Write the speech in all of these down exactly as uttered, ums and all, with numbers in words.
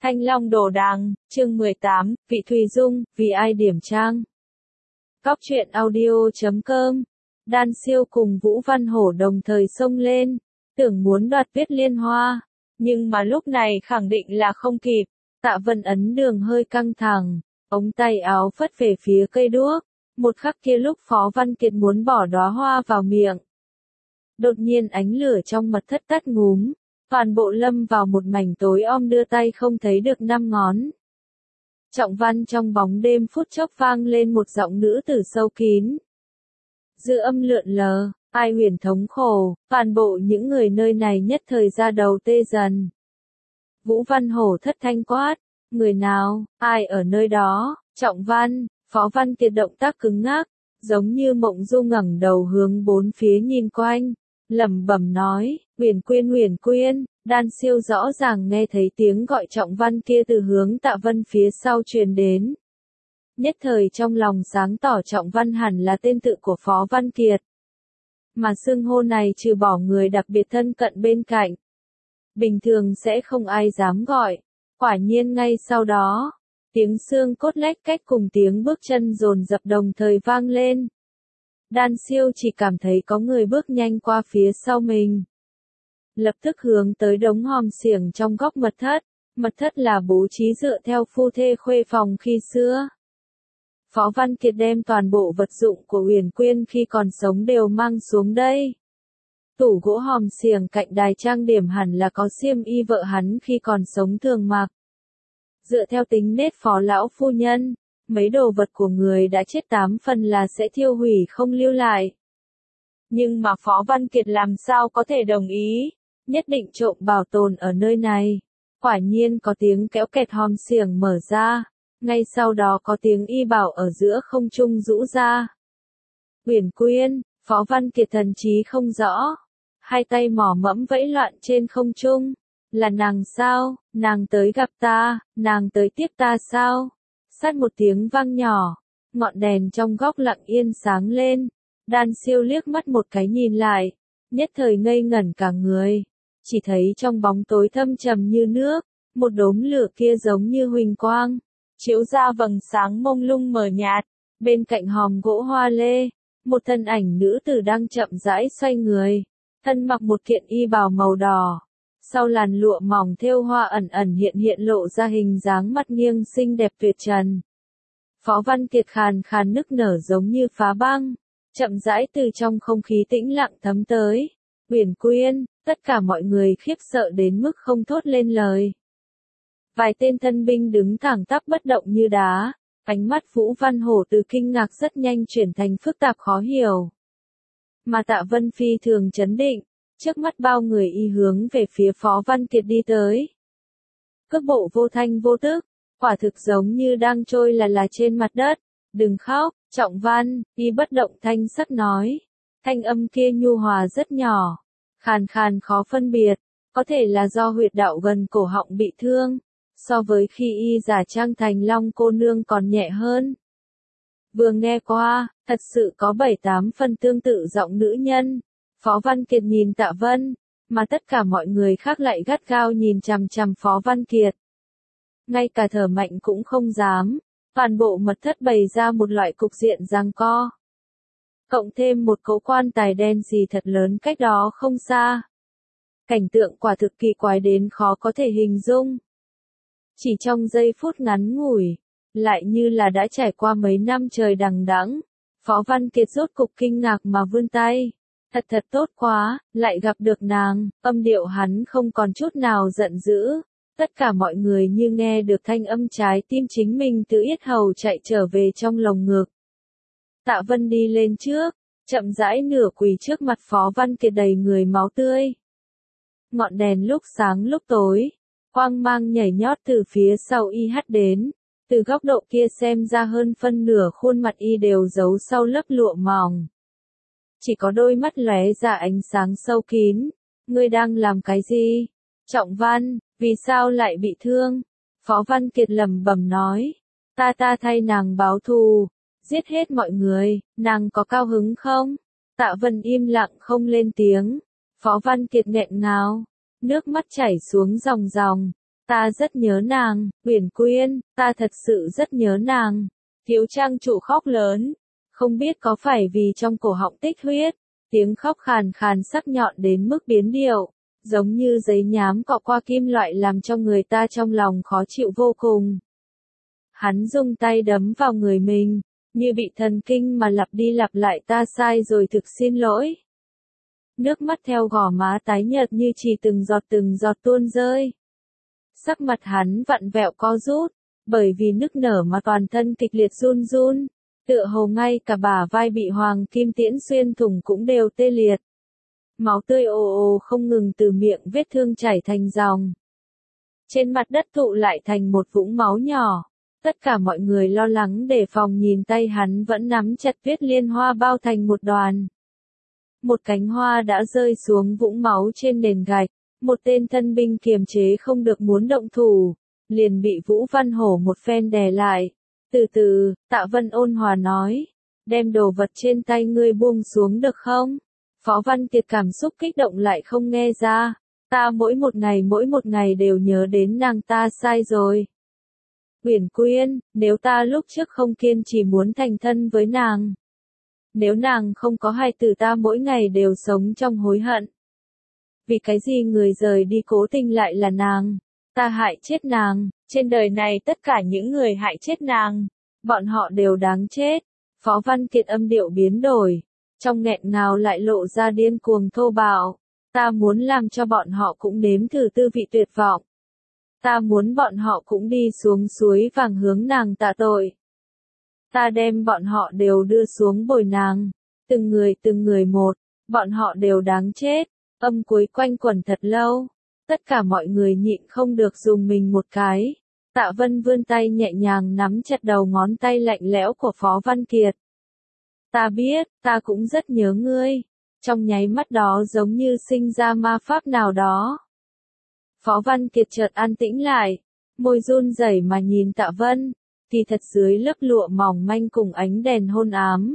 Thanh Long Đồ Đằng, chương mười tám, Vị Thùy Dung, vì ai điểm trang. Góc truyện audio chấm com. Đan Siêu cùng Vũ Văn Hổ đồng thời xông lên, tưởng muốn đoạt Tuyết Liên Hoa, nhưng mà lúc này khẳng định là không kịp. Tạ Vân ấn đường hơi căng thẳng, ống tay áo phất về phía cây đuốc, một khắc kia lúc Phó Văn Kiệt muốn bỏ đóa hoa vào miệng. Đột nhiên ánh lửa trong mật thất tắt ngúm, toàn bộ lâm vào một mảnh tối om, đưa tay không thấy được năm ngón. Trọng Văn trong bóng đêm phút chốc vang lên một giọng nữ tử sâu kín. Dư âm lượn lờ, ai huyền thống khổ, toàn bộ những người nơi này nhất thời ra đầu tê dần. Vũ Văn Hổ thất thanh quát, người nào, ai ở nơi đó? Trọng Văn, Phó Văn Kiệt động tác cứng ngắc, giống như mộng du ngẩng đầu hướng bốn phía nhìn quanh, lẩm bẩm nói, Huyền Quyên Huyền Quyên. Đan Siêu rõ ràng nghe thấy tiếng gọi Trọng Văn kia từ hướng Tạ Vân phía sau truyền đến. Nhất thời trong lòng sáng tỏ, Trọng Văn hẳn là tên tự của Phó Văn Kiệt. Mà xưng hô này trừ bỏ người đặc biệt thân cận bên cạnh, bình thường sẽ không ai dám gọi. Quả nhiên ngay sau đó, tiếng xương cốt lách cách cùng tiếng bước chân dồn dập đồng thời vang lên. Đan Siêu chỉ cảm thấy có người bước nhanh qua phía sau mình, lập tức hướng tới đống hòm xiềng trong góc mật thất. Mật thất là bố trí dựa theo phu thê khuê phòng khi xưa. Phó Văn Kiệt đem toàn bộ vật dụng của Huyền Quyên khi còn sống đều mang xuống đây. Tủ gỗ hòm xiềng cạnh đài trang điểm hẳn là có xiêm y vợ hắn khi còn sống thường mặc. Dựa theo tính nết Phó lão phu nhân, mấy đồ vật của người đã chết tám phần là sẽ thiêu hủy không lưu lại. Nhưng mà Phó Văn Kiệt làm sao có thể đồng ý, nhất định trộm bảo tồn ở nơi này. Quả nhiên có tiếng kéo kẹt, hòm xiềng mở ra, ngay sau đó có tiếng y bảo ở giữa không trung rũ ra. Huyền Quyên, Phó Văn Kiệt thần trí không rõ, hai tay mỏ mẫm vẫy loạn trên không trung. Là nàng sao, nàng tới gặp ta, nàng tới tiếp ta sao? Sát một tiếng vang nhỏ, ngọn đèn trong góc lặng yên sáng lên. Đan Siêu liếc mắt một cái nhìn lại, nhất thời ngây ngẩn cả người. Chỉ thấy trong bóng tối thâm trầm như nước, một đốm lửa kia giống như huỳnh quang, chiếu ra vầng sáng mông lung mờ nhạt. Bên cạnh hòm gỗ hoa lê, một thân ảnh nữ tử đang chậm rãi xoay người, thân mặc một kiện y bào màu đỏ. Sau làn lụa mỏng thêu hoa ẩn ẩn hiện hiện lộ ra hình dáng mặt nghiêng xinh đẹp tuyệt trần. Phó Văn Kiệt khàn khàn nức nở giống như phá băng, chậm rãi từ trong không khí tĩnh lặng thấm tới. Huyền Quyên, tất cả mọi người khiếp sợ đến mức không thốt lên lời. Vài tên thân binh đứng thẳng tắp bất động như đá, ánh mắt Vũ Văn Hổ từ kinh ngạc rất nhanh chuyển thành phức tạp khó hiểu. Mà Tạ Vân phi thường chấn định, trước mắt bao người y hướng về phía Phó Văn Kiệt đi tới. Cước bộ vô thanh vô tức, quả thực giống như đang trôi là là trên mặt đất. Đừng khóc, Trọng Văn, y bất động thanh sắc nói. Thanh âm kia nhu hòa rất nhỏ, khàn khàn khó phân biệt, có thể là do huyệt đạo gần cổ họng bị thương, so với khi y giả trang thành Long cô nương còn nhẹ hơn. Vừa nghe qua, thật sự có bảy tám phần tương tự giọng nữ nhân. Phó Văn Kiệt nhìn Tạ Vân, mà tất cả mọi người khác lại gắt gao nhìn chằm chằm Phó Văn Kiệt. Ngay cả thở mạnh cũng không dám, toàn bộ mật thất bày ra một loại cục diện giằng co. Cộng thêm một cỗ quan tài đen xì thật lớn cách đó không xa. Cảnh tượng quả thực kỳ quái đến khó có thể hình dung. Chỉ trong giây phút ngắn ngủi, lại như là đã trải qua mấy năm trời đằng đẵng. Phó Văn Kiệt rốt cục kinh ngạc mà vươn tay. Thật thật tốt quá, lại gặp được nàng. Âm điệu hắn không còn chút nào giận dữ. Tất cả mọi người như nghe được thanh âm, trái tim chính mình từ yết hầu chạy trở về trong lồng ngực. Tạ Vân đi lên trước, chậm rãi nửa quỳ trước mặt Phó Văn Kiệt đầy người máu tươi. Ngọn đèn lúc sáng lúc tối, quang mang nhảy nhót từ phía sau y hắt đến. Từ góc độ kia xem ra hơn phân nửa khuôn mặt y đều giấu sau lớp lụa mỏng. Chỉ có đôi mắt lóe ra ánh sáng sâu kín. Ngươi đang làm cái gì? Trọng Văn, vì sao lại bị thương? Phó Văn Kiệt lẩm bẩm nói. Ta ta thay nàng báo thù, giết hết mọi người, nàng có cao hứng không? Tạ Vân im lặng không lên tiếng. Phó Văn Kiệt nghẹn ngào, nước mắt chảy xuống ròng ròng. Ta rất nhớ nàng, Uyển Quyên, ta thật sự rất nhớ nàng. Thiếu trang chủ khóc lớn, không biết có phải vì trong cổ họng tích huyết, tiếng khóc khàn khàn sắc nhọn đến mức biến điệu, giống như giấy nhám cọ qua kim loại làm cho người ta trong lòng khó chịu vô cùng. Hắn dùng tay đấm vào người mình, như bị thần kinh mà lặp đi lặp lại ta sai rồi thực xin lỗi. Nước mắt theo gò má tái nhợt như chỉ từng giọt từng giọt tuôn rơi. Sắc mặt hắn vặn vẹo co rút, bởi vì nức nở mà toàn thân kịch liệt run run, tựa hồ ngay cả bả vai bị hoàng kim tiễn xuyên thủng cũng đều tê liệt. Máu tươi ồ ồ không ngừng từ miệng vết thương chảy thành dòng. Trên mặt đất tụ lại thành một vũng máu nhỏ. Tất cả mọi người lo lắng đề phòng nhìn tay hắn vẫn nắm chặt tuyết liên hoa bao thành một đoàn. Một cánh hoa đã rơi xuống vũng máu trên nền gạch, một tên thân binh kiềm chế không được muốn động thủ, liền bị Vũ Văn Hổ một phen đè lại. Từ từ, Tạ Vân ôn hòa nói, đem đồ vật trên tay ngươi buông xuống được không? Phó Văn Kiệt cảm xúc kích động lại không nghe ra, ta mỗi một ngày mỗi một ngày đều nhớ đến nàng, ta sai rồi. Uyển Quyên, nếu ta lúc trước không kiên trì muốn thành thân với nàng, nếu nàng không có hài tử, ta mỗi ngày đều sống trong hối hận. Vì cái gì người rời đi cố tình lại là nàng? Ta hại chết nàng, trên đời này tất cả những người hại chết nàng, bọn họ đều đáng chết. Phó Văn Kiệt âm điệu biến đổi, trong nghẹn ngào lại lộ ra điên cuồng thô bạo. Ta muốn làm cho bọn họ cũng nếm thử tư vị tuyệt vọng. Ta muốn bọn họ cũng đi xuống suối vàng hướng nàng tạ tội. Ta đem bọn họ đều đưa xuống bồi nàng, từng người từng người một, bọn họ đều đáng chết. Âm cuối quanh quẩn thật lâu, tất cả mọi người nhịn không được dùng mình một cái. Tạ Vân vươn tay nhẹ nhàng nắm chặt đầu ngón tay lạnh lẽo của Phó Văn Kiệt. Ta biết, ta cũng rất nhớ ngươi. Trong nháy mắt đó giống như sinh ra ma pháp nào đó. Phó Văn Kiệt chợt an tĩnh lại, môi run rẩy mà nhìn Tạ Vân, thì thật dưới lớp lụa mỏng manh cùng ánh đèn hôn ám.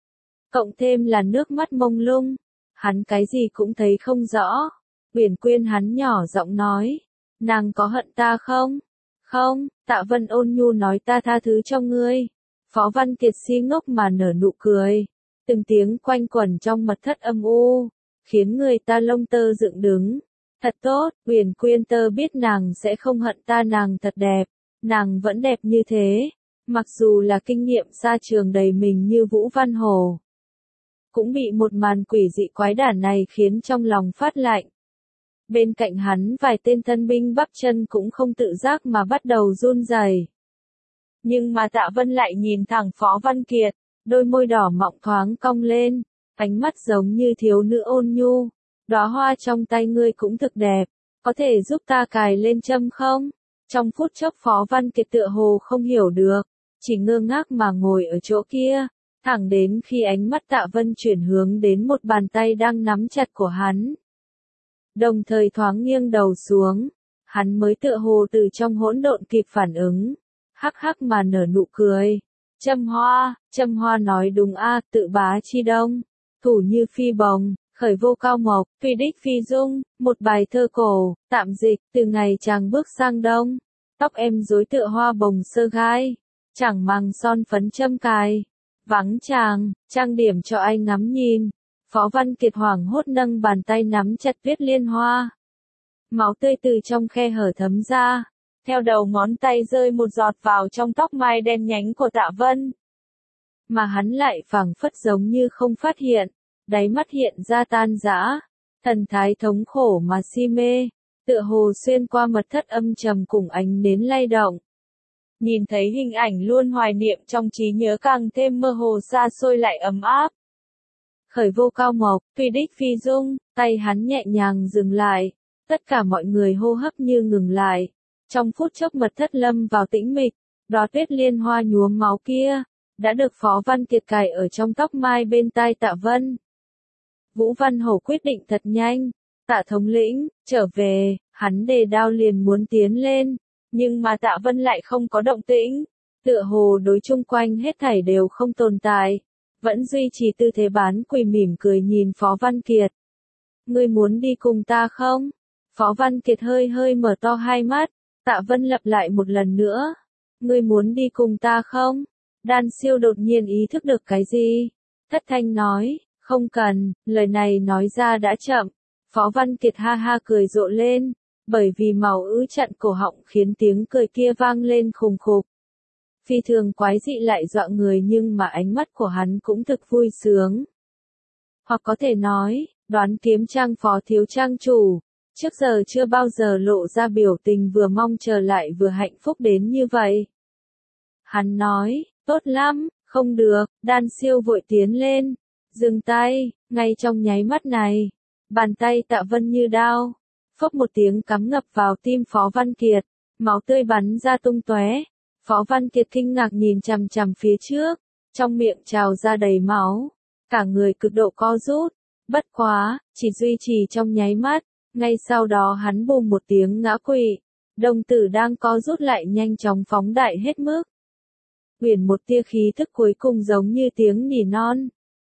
Cộng thêm là nước mắt mông lung, hắn cái gì cũng thấy không rõ. Uyển Quyên, hắn nhỏ giọng nói, nàng có hận ta không? Không, Tạ Vân ôn nhu nói, ta tha thứ cho ngươi. Phó Văn Kiệt si ngốc mà nở nụ cười, từng tiếng quanh quẩn trong mật thất âm u, khiến người ta lông tơ dựng đứng. Thật tốt, Uyển Quyên, tơ biết nàng sẽ không hận ta, nàng thật đẹp, nàng vẫn đẹp như thế, mặc dù là kinh nghiệm xa trường đầy mình như Vũ Văn Hổ. Cũng bị một màn quỷ dị quái đản này khiến trong lòng phát lạnh. Bên cạnh hắn vài tên thân binh bắp chân cũng không tự giác mà bắt đầu run rẩy. Nhưng mà Tạ Vân lại nhìn thẳng Phó Văn Kiệt, đôi môi đỏ mọng thoáng cong lên, ánh mắt giống như thiếu nữ ôn nhu. Đóa hoa trong tay ngươi cũng thực đẹp, có thể giúp ta cài lên châm không? Trong phút chốc Phó Văn Kiệt tựa hồ không hiểu được, chỉ ngơ ngác mà ngồi ở chỗ kia, thẳng đến khi ánh mắt Tạ Vân chuyển hướng đến một bàn tay đang nắm chặt của hắn. Đồng thời thoáng nghiêng đầu xuống, hắn mới tựa hồ từ trong hỗn độn kịp phản ứng, hắc hắc mà nở nụ cười. Châm hoa, châm hoa nói đúng a, tự bá chi đông, thủ như phi bồng. Khởi vô cao mộc, phi đích phi dung, một bài thơ cổ, tạm dịch, từ ngày chàng bước sang đông, tóc em rối tựa hoa bồng sơ gai, chẳng màng son phấn châm cài, vắng chàng, trang điểm cho anh ngắm nhìn. Phó Văn Kiệt hoảng hốt nâng bàn tay nắm chặt tuyết liên hoa. Máu tươi từ trong khe hở thấm ra, theo đầu ngón tay rơi một giọt vào trong tóc mai đen nhánh của Tạ Vân. Mà hắn lại phảng phất giống như không phát hiện. Đáy mắt hiện ra tan rã, thần thái thống khổ mà si mê, tựa hồ xuyên qua mật thất âm trầm cùng ánh nến lay động. Nhìn thấy hình ảnh luôn hoài niệm trong trí nhớ càng thêm mơ hồ xa xôi lại ấm áp. Khởi vô cao mộc, phi đích phi dung, tay hắn nhẹ nhàng dừng lại, tất cả mọi người hô hấp như ngừng lại. Trong phút chốc mật thất lâm vào tĩnh mịch, đóa tuyết liên hoa nhuốm máu kia, đã được Phó Văn Kiệt cài ở trong tóc mai bên tai Tạ Vân. Vũ Văn Hổ quyết định thật nhanh, Tạ thống lĩnh, trở về, hắn đề đao liền muốn tiến lên, nhưng mà Tạ Vân lại không có động tĩnh, tựa hồ đối chung quanh hết thảy đều không tồn tại, vẫn duy trì tư thế bán quỳ mỉm cười nhìn Phó Văn Kiệt. Ngươi muốn đi cùng ta không? Phó Văn Kiệt hơi hơi mở to hai mắt, Tạ Vân lặp lại một lần nữa. Ngươi muốn đi cùng ta không? Đan Siêu đột nhiên ý thức được cái gì? Thất thanh nói, không cần, lời này nói ra đã chậm. Phó Văn Kiệt ha ha cười rộ lên, bởi vì màu ứ chặn cổ họng khiến tiếng cười kia vang lên khùng khục. Phi thường quái dị lại dọa người nhưng mà ánh mắt của hắn cũng thực vui sướng. Hoặc có thể nói, Đoán Kiếm Trang phó thiếu trang chủ, trước giờ chưa bao giờ lộ ra biểu tình vừa mong chờ lại vừa hạnh phúc đến như vậy. Hắn nói, tốt lắm, không được, Đan Siêu vội tiến lên, dừng tay, ngay trong nháy mắt này, bàn tay Tạ Vân như đao, phốc một tiếng cắm ngập vào tim Phó Văn Kiệt, máu tươi bắn ra tung tóe. Phó Văn Kiệt kinh ngạc nhìn chằm chằm phía trước, trong miệng trào ra đầy máu, cả người cực độ co rút, bất quá, chỉ duy trì trong nháy mắt, ngay sau đó hắn bùng một tiếng ngã quỵ, đồng tử đang co rút lại nhanh chóng phóng đại hết mức. Uyển một tia khí thức cuối cùng giống như tiếng nỉ non.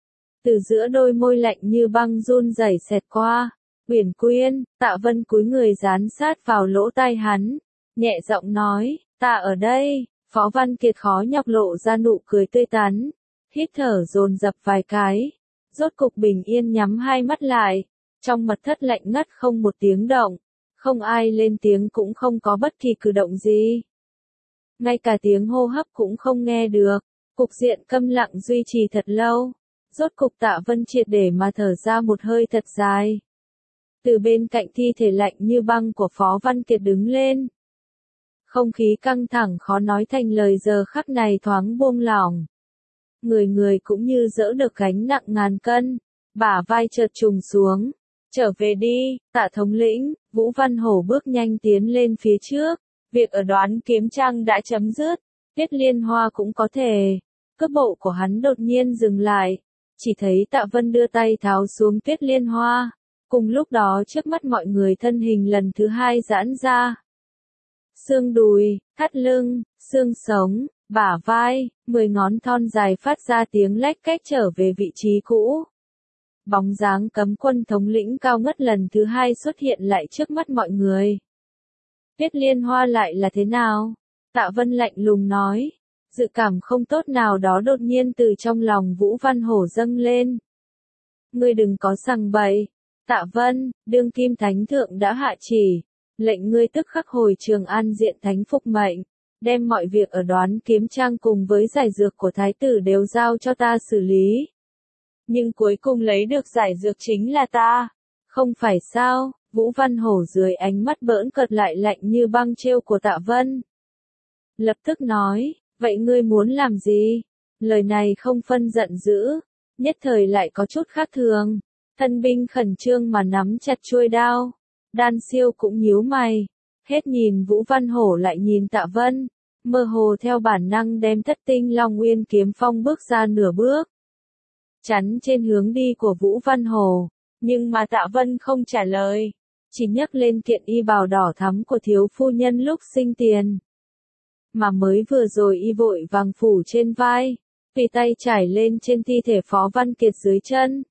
Từ giữa đôi môi lạnh như băng run rẩy xẹt qua, Uyển Quyên, Tạ Vân cúi người dán sát vào lỗ tai hắn, nhẹ giọng nói, ta ở đây. Phó Văn Kiệt khó nhọc lộ ra nụ cười tươi tắn, hít thở dồn dập vài cái, rốt cục bình yên nhắm hai mắt lại, trong mật thất lạnh ngắt không một tiếng động, không ai lên tiếng cũng không có bất kỳ cử động gì. Ngay cả tiếng hô hấp cũng không nghe được, cục diện câm lặng duy trì thật lâu, rốt cục Tạ Vân triệt để mà thở ra một hơi thật dài. Từ bên cạnh thi thể lạnh như băng của Phó Văn Kiệt đứng lên. Không khí căng thẳng khó nói thành lời giờ khắc này thoáng buông lỏng. Người người cũng như dỡ được gánh nặng ngàn cân, bả vai chợt trùng xuống. Trở về đi, Tạ thống lĩnh, Vũ Văn Hổ bước nhanh tiến lên phía trước. Việc ở Đoán Kiếm Trang đã chấm dứt, Tiết Liên Hoa cũng có thể. Cước bộ của hắn đột nhiên dừng lại, chỉ thấy Tạ Vân đưa tay tháo xuống Tiết Liên Hoa. Cùng lúc đó trước mắt mọi người thân hình lần thứ hai giãn ra. Xương đùi, thắt lưng, xương sống, bả vai, mười ngón thon dài phát ra tiếng lách cách trở về vị trí cũ. Bóng dáng cấm quân thống lĩnh cao ngất lần thứ hai xuất hiện lại trước mắt mọi người. Tiết Liên Hoa lại là thế nào? Tạ Vân lạnh lùng nói. Dự cảm không tốt nào đó đột nhiên từ trong lòng Vũ Văn Hổ dâng lên. Ngươi đừng có sằng bậy. Tạ Vân, đương kim thánh thượng đã hạ chỉ. Lệnh ngươi tức khắc hồi Trường An diện thánh phục mệnh, đem mọi việc ở Đoán Kiếm Trang cùng với giải dược của thái tử đều giao cho ta xử lý. Nhưng cuối cùng lấy được giải dược chính là ta. Không phải sao? Vũ Văn Hổ dưới ánh mắt bỡn cợt lại lạnh như băng trêu của Tạ Vân. Lập tức nói, vậy ngươi muốn làm gì? Lời này không phân giận dữ, nhất thời lại có chút khác thường. Thân binh khẩn trương mà nắm chặt chuôi đao. Đan Siêu cũng nhíu mày, hết nhìn Vũ Văn Hổ lại nhìn Tạ Vân, mơ hồ theo bản năng đem Thất Tinh Long Nguyên kiếm phong bước ra nửa bước. Chắn trên hướng đi của Vũ Văn Hổ, nhưng mà Tạ Vân không trả lời, chỉ nhấc lên kiện y bào đỏ thắm của thiếu phu nhân lúc sinh tiền. Mà mới vừa rồi y vội vàng phủ trên vai, tùy tay trải lên trên thi thể Phó Văn Kiệt dưới chân.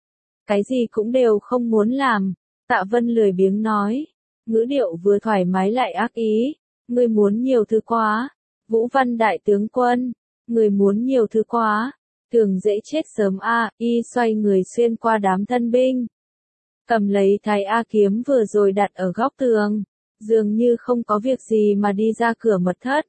Cái gì cũng đều không muốn làm. Tạ Vân lười biếng nói, ngữ điệu vừa thoải mái lại ác ý, ngươi muốn nhiều thứ quá, Vũ Văn đại tướng quân, ngươi muốn nhiều thứ quá, tưởng dễ chết sớm a, y xoay người xuyên qua đám thân binh, cầm lấy thái A kiếm vừa rồi đặt ở góc tường, dường như không có việc gì mà đi ra cửa mật thất.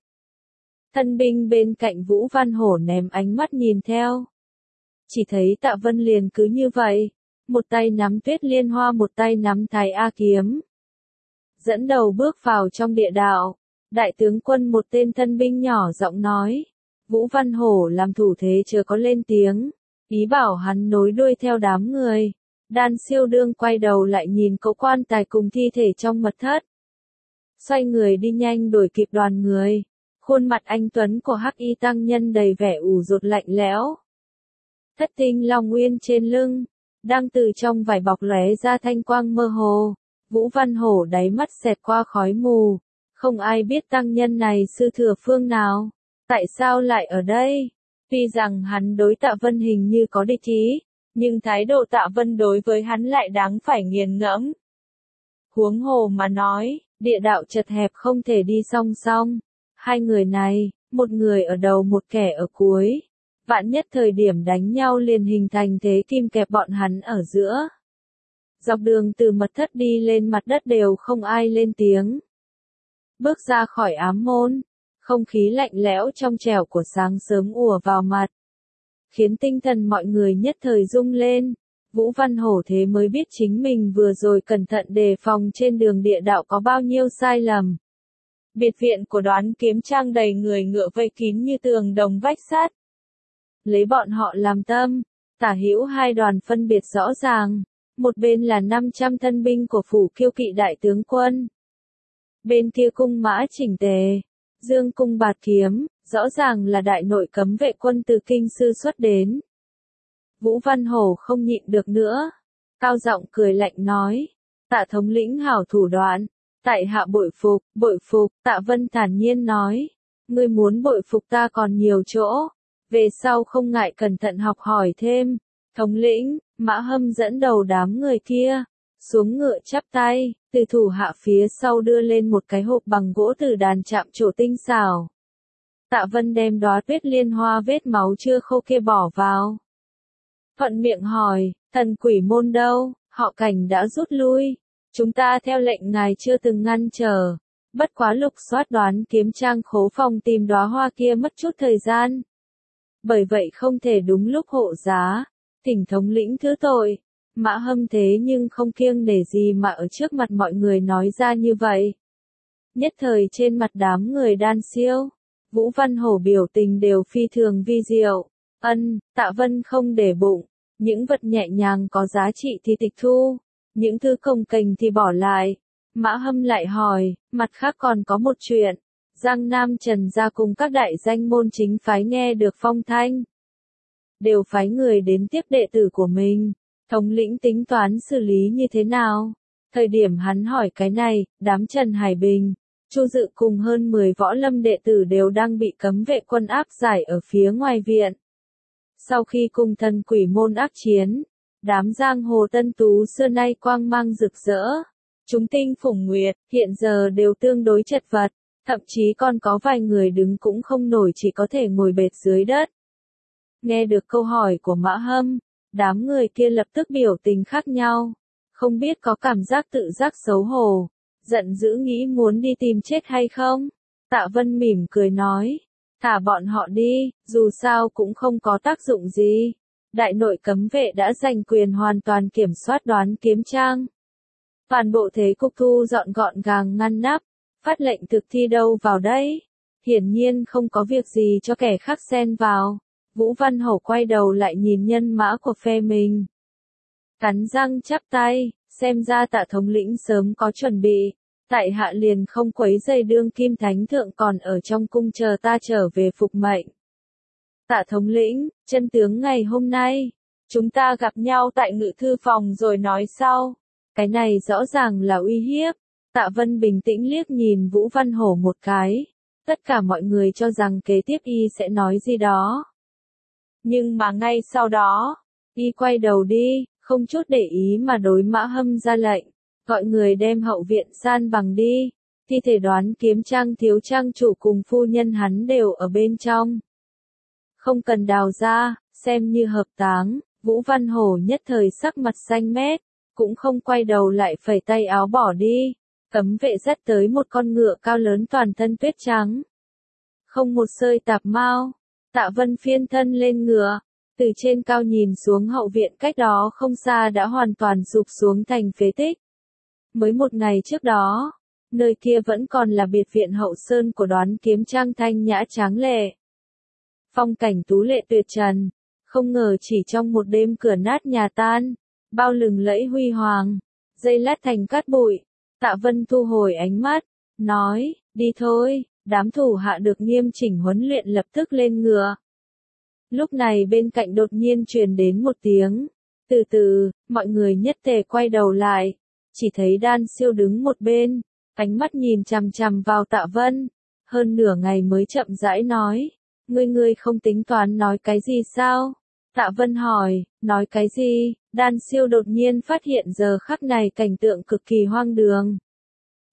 Thân binh bên cạnh Vũ Văn Hổ ném ánh mắt nhìn theo, chỉ thấy Tạ Vân liền cứ như vậy. Một tay nắm Tuyết Liên Hoa một tay nắm thái A kiếm. Dẫn đầu bước vào trong địa đạo. Đại tướng quân một tên thân binh nhỏ giọng nói. Vũ Văn Hổ làm thủ thế chưa có lên tiếng. Ý bảo hắn nối đuôi theo đám người. Đan Siêu đương quay đầu lại nhìn cậu quan tài cùng thi thể trong mật thất. Xoay người đi nhanh đuổi kịp đoàn người. Khuôn mặt anh Tuấn của Hắc Y tăng nhân đầy vẻ ủ rột lạnh lẽo. Thất Tinh Long Nguyên trên lưng. Đang từ trong vải bọc lóe ra thanh quang mơ hồ, Vũ Văn Hổ đáy mắt xẹt qua khói mù, không ai biết tăng nhân này sư thừa phương nào, tại sao lại ở đây? Tuy rằng hắn đối Tạ Vân hình như có địch ý, nhưng thái độ Tạ Vân đối với hắn lại đáng phải nghiền ngẫm. Huống hồ mà nói, Địa đạo chật hẹp không thể đi song song. Hai người này, một người ở đầu một kẻ ở cuối. Vạn nhất thời điểm đánh nhau liền hình thành thế kim kẹp bọn hắn ở giữa. Dọc đường từ mật thất đi lên mặt đất đều không ai lên tiếng. Bước ra khỏi ám môn, không khí lạnh lẽo trong trẻo của sáng sớm ùa vào mặt, khiến tinh thần mọi người nhất thời rung lên. Vũ Văn Hổ thế mới biết chính mình vừa rồi cẩn thận đề phòng trên đường địa đạo có bao nhiêu sai lầm. Biệt viện của Đoán Kiếm Trang đầy người ngựa vây kín như tường đồng vách sắt. Lấy bọn họ làm tâm, tả hữu hai đoàn phân biệt rõ ràng, một bên là năm trăm thân binh của phủ Kiêu Kỵ đại tướng quân. Bên kia cung mã chỉnh tề, dương cung bạt kiếm, rõ ràng là đại nội cấm vệ quân từ kinh sư xuất đến. Vũ Văn Hổ không nhịn được nữa, cao giọng cười lạnh nói, Tạ thống lĩnh hảo thủ đoạn, tại hạ bội phục, bội phục. Tạ Vân thản nhiên nói, ngươi muốn bội phục ta còn nhiều chỗ, về sau không ngại cẩn thận học hỏi thêm. Thống lĩnh, Mã Hâm dẫn đầu đám người kia, xuống ngựa chắp tay, từ thủ hạ phía sau đưa lên một cái hộp bằng gỗ từ đàn chạm trổ tinh xảo. Tạ Vân đem đóa tuyết liên hoa vết máu chưa khô kia bỏ vào. Thuận miệng hỏi, thần quỷ môn đâu, họ Cảnh đã rút lui. Chúng ta theo lệnh ngài chưa từng ngăn trở. Bất quá lục soát Đoán Kiếm Trang khố phòng tìm đóa hoa kia mất chút thời gian. Bởi vậy không thể đúng lúc hộ giá. Thỉnh thống lĩnh thứ tội. Mã Hâm thế nhưng không kiêng nể gì mà ở trước mặt mọi người nói ra như vậy. Nhất thời trên mặt đám người Đan Siêu, Vũ Văn Hổ biểu tình đều phi thường vi diệu. Ân, Tạ Vân không để bụng. Những vật nhẹ nhàng có giá trị thì tịch thu, những thứ cồng kềnh thì bỏ lại. Mã Hâm lại hỏi, mặt khác còn có một chuyện. Giang Nam Trần gia cùng các đại danh môn chính phái nghe được phong thanh, đều phái người đến tiếp đệ tử của mình. Thống lĩnh tính toán xử lý như thế nào? Thời điểm hắn hỏi cái này, đám Trần Hải Bình, Chu Dự cùng hơn mười võ lâm đệ tử đều đang bị cấm vệ quân áp giải ở phía ngoài viện. Sau khi cùng thần quỷ môn ác chiến, đám giang hồ tân tú xưa nay quang mang rực rỡ, chúng tinh phủng nguyệt, hiện giờ đều tương đối chật vật, thậm chí còn có vài người đứng cũng không nổi, chỉ có thể ngồi bệt dưới đất. Nghe được câu hỏi của Mã Hâm, đám người kia lập tức biểu tình khác nhau, không biết có cảm giác tự giác xấu hổ, giận dữ nghĩ muốn đi tìm chết hay không. Tạ Vân mỉm cười nói, thả bọn họ đi, dù sao cũng không có tác dụng gì. Đại nội cấm vệ đã giành quyền hoàn toàn kiểm soát Đoán Kiếm Trang. Toàn bộ thế cục thu dọn gọn gàng ngăn nắp, phát lệnh thực thi đâu vào đây. Hiển nhiên không có việc gì cho kẻ khác xen vào. Vũ Văn Hổ quay đầu lại nhìn nhân mã của phe mình, cắn răng chắp tay, xem ra Tạ thống lĩnh sớm có chuẩn bị. Tại hạ liền không quấy rầy đương kim thánh thượng còn ở trong cung chờ ta trở về phục mệnh. Tạ thống lĩnh, chân tướng ngày hôm nay, chúng ta gặp nhau tại ngự thư phòng rồi nói sau. Cái này rõ ràng là uy hiếp. Tạ Vân bình tĩnh liếc nhìn Vũ Văn Hổ một cái. Tất cả mọi người cho rằng kế tiếp y sẽ nói gì đó. Nhưng mà ngay sau đó, y quay đầu đi, không chút để ý mà đối Mã Hâm ra lệnh. Gọi người đem hậu viện san bằng đi, thi thể Đoán Kiếm Trang thiếu trang chủ cùng phu nhân hắn đều ở bên trong. Không cần đào ra, xem như hợp táng. Vũ Văn Hổ nhất thời sắc mặt xanh mét, cũng không quay đầu lại phẩy tay áo bỏ đi. Cấm vệ dắt tới một con ngựa cao lớn toàn thân tuyết trắng, không một sợi tạp mao. Tạ Vân phiên thân lên ngựa, từ trên cao nhìn xuống hậu viện cách đó không xa đã hoàn toàn sụp xuống thành phế tích. Mới một ngày trước đó, nơi kia vẫn còn là biệt viện hậu sơn của Đoán Kiếm Trang thanh nhã tráng lệ. Phong cảnh tú lệ tuyệt trần, không ngờ chỉ trong một đêm cửa nát nhà tan, bao lừng lẫy huy hoàng, dây lát thành cát bụi. Tạ Vân thu hồi ánh mắt, nói, đi thôi. Đám thủ hạ được nghiêm chỉnh huấn luyện lập tức lên ngựa. Lúc này bên cạnh đột nhiên truyền đến một tiếng. Từ từ, mọi người nhất tề quay đầu lại. Chỉ thấy Đan Siêu đứng một bên, ánh mắt nhìn chằm chằm vào Tạ Vân. Hơn nửa ngày mới chậm rãi nói. Ngươi ngươi không tính toán nói cái gì sao? Tạ Vân hỏi, nói cái gì? Đan Siêu đột nhiên phát hiện giờ khắc này cảnh tượng cực kỳ hoang đường.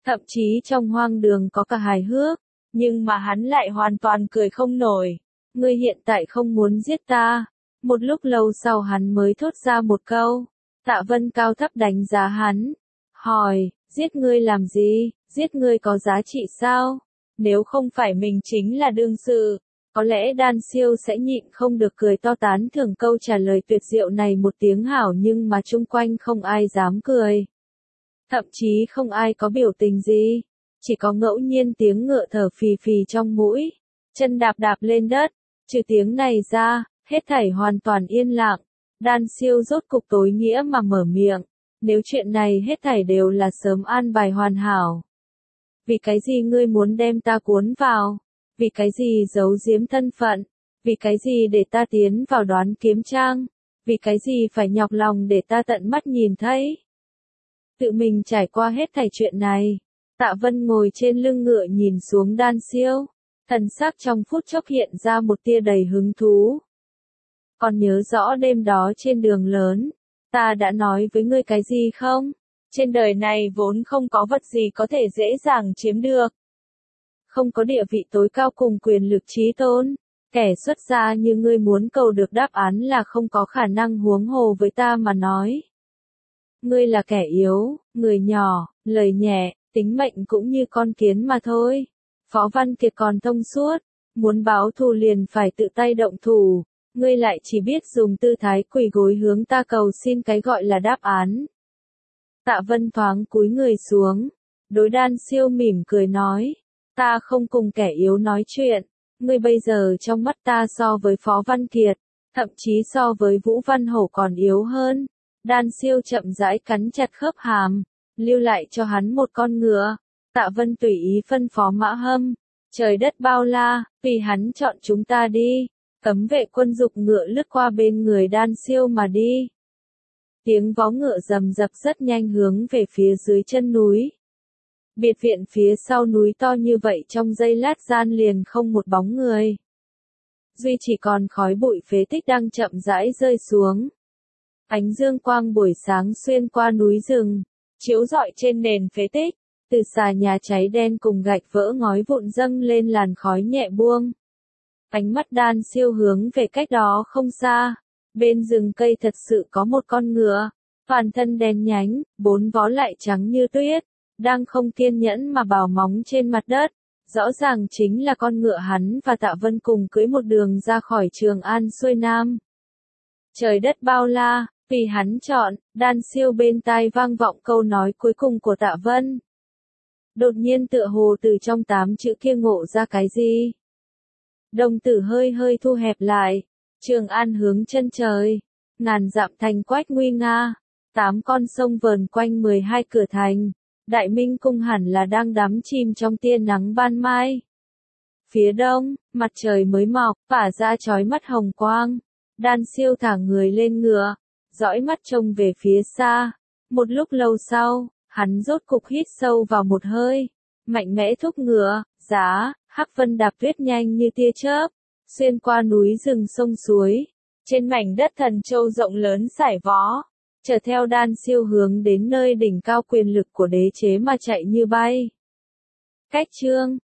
Thậm chí trong hoang đường có cả hài hước, nhưng mà hắn lại hoàn toàn cười không nổi. Ngươi hiện tại không muốn giết ta. Một lúc lâu sau hắn mới thốt ra một câu. Tạ Vân cao thấp đánh giá hắn. Hỏi, giết ngươi làm gì, giết ngươi có giá trị sao? Nếu không phải mình chính là đương sự, có lẽ Đan Siêu sẽ nhịn không được cười to tán thưởng câu trả lời tuyệt diệu này một tiếng hảo, nhưng mà chung quanh không ai dám cười. Thậm chí không ai có biểu tình gì, chỉ có ngẫu nhiên tiếng ngựa thở phì phì trong mũi, chân đạp đạp lên đất, trừ tiếng này ra, hết thảy hoàn toàn yên lặng. Đan Siêu rốt cục tối nghĩa mà mở miệng, nếu chuyện này hết thảy đều là sớm an bài hoàn hảo. Vì cái gì ngươi muốn đem ta cuốn vào? Vì cái gì giấu giếm thân phận? Vì cái gì để ta tiến vào Đoán Kiếm Trang? Vì cái gì phải nhọc lòng để ta tận mắt nhìn thấy? Tự mình trải qua hết thảy chuyện này. Tạ Vân ngồi trên lưng ngựa nhìn xuống Đan Siêu, thần sắc trong phút chốc hiện ra một tia đầy hứng thú. Còn nhớ rõ đêm đó trên đường lớn, ta đã nói với ngươi cái gì không? Trên đời này vốn không có vật gì có thể dễ dàng chiếm được. Không có địa vị tối cao cùng quyền lực chí tôn, kẻ xuất gia như ngươi muốn cầu được đáp án là không có khả năng, huống hồ với ta mà nói. Ngươi là kẻ yếu, người nhỏ, lời nhẹ, tính mệnh cũng như con kiến mà thôi. Phó Văn Kiệt còn thông suốt, muốn báo thù liền phải tự tay động thủ, ngươi lại chỉ biết dùng tư thái quỳ gối hướng ta cầu xin cái gọi là đáp án. Tạ Vân thoáng cúi người xuống, đối Đan Siêu mỉm cười nói, ta không cùng kẻ yếu nói chuyện, ngươi bây giờ trong mắt ta so với Phó Văn Kiệt, thậm chí so với Vũ Văn Hổ còn yếu hơn. Đan Siêu chậm rãi cắn chặt khớp hàm, lưu lại cho hắn một con ngựa. Tạ Vân tùy ý phân phó Mã Hâm, trời đất bao la, vì hắn chọn chúng ta đi. Cấm vệ quân dục ngựa lướt qua bên người Đan Siêu mà đi. Tiếng vó ngựa rầm rập rất nhanh hướng về phía dưới chân núi. Biệt viện phía sau núi to như vậy trong giây lát gian liền không một bóng người. Duy chỉ còn khói bụi phế tích đang chậm rãi rơi xuống. Ánh dương quang buổi sáng xuyên qua núi rừng, chiếu rọi trên nền phế tích, từ xà nhà cháy đen cùng gạch vỡ ngói vụn dâng lên làn khói nhẹ buông. Ánh mắt Đan Siêu hướng về cách đó không xa, bên rừng cây thật sự có một con ngựa, toàn thân đen nhánh, bốn vó lại trắng như tuyết, đang không kiên nhẫn mà bào móng trên mặt đất, rõ ràng chính là con ngựa hắn và Tạ Vân cùng cưỡi một đường ra khỏi Trường An xuôi nam. Trời đất bao la, vì hắn chọn, Đan Siêu bên tai vang vọng câu nói cuối cùng của Tạ Vân. Đột nhiên tựa hồ từ trong tám chữ kia ngộ ra cái gì. Đồng tử hơi hơi thu hẹp lại, Trường An hướng chân trời, ngàn dặm thành quách nguy nga, tám con sông vờn quanh mười hai cửa thành, Đại Minh cung hẳn là đang đắm chìm trong tia nắng ban mai. Phía đông, mặt trời mới mọc, phả ra chói mắt hồng quang, Đan Siêu thả người lên ngựa, dõi mắt trông về phía xa. Một lúc lâu sau, hắn rốt cục hít sâu vào một hơi, mạnh mẽ thúc ngựa, giá, hắc vân đạp tuyết nhanh như tia chớp, xuyên qua núi rừng sông suối, trên mảnh đất Thần Châu rộng lớn sải vó, chở theo Đan Siêu hướng đến nơi đỉnh cao quyền lực của đế chế mà chạy như bay. Cách chương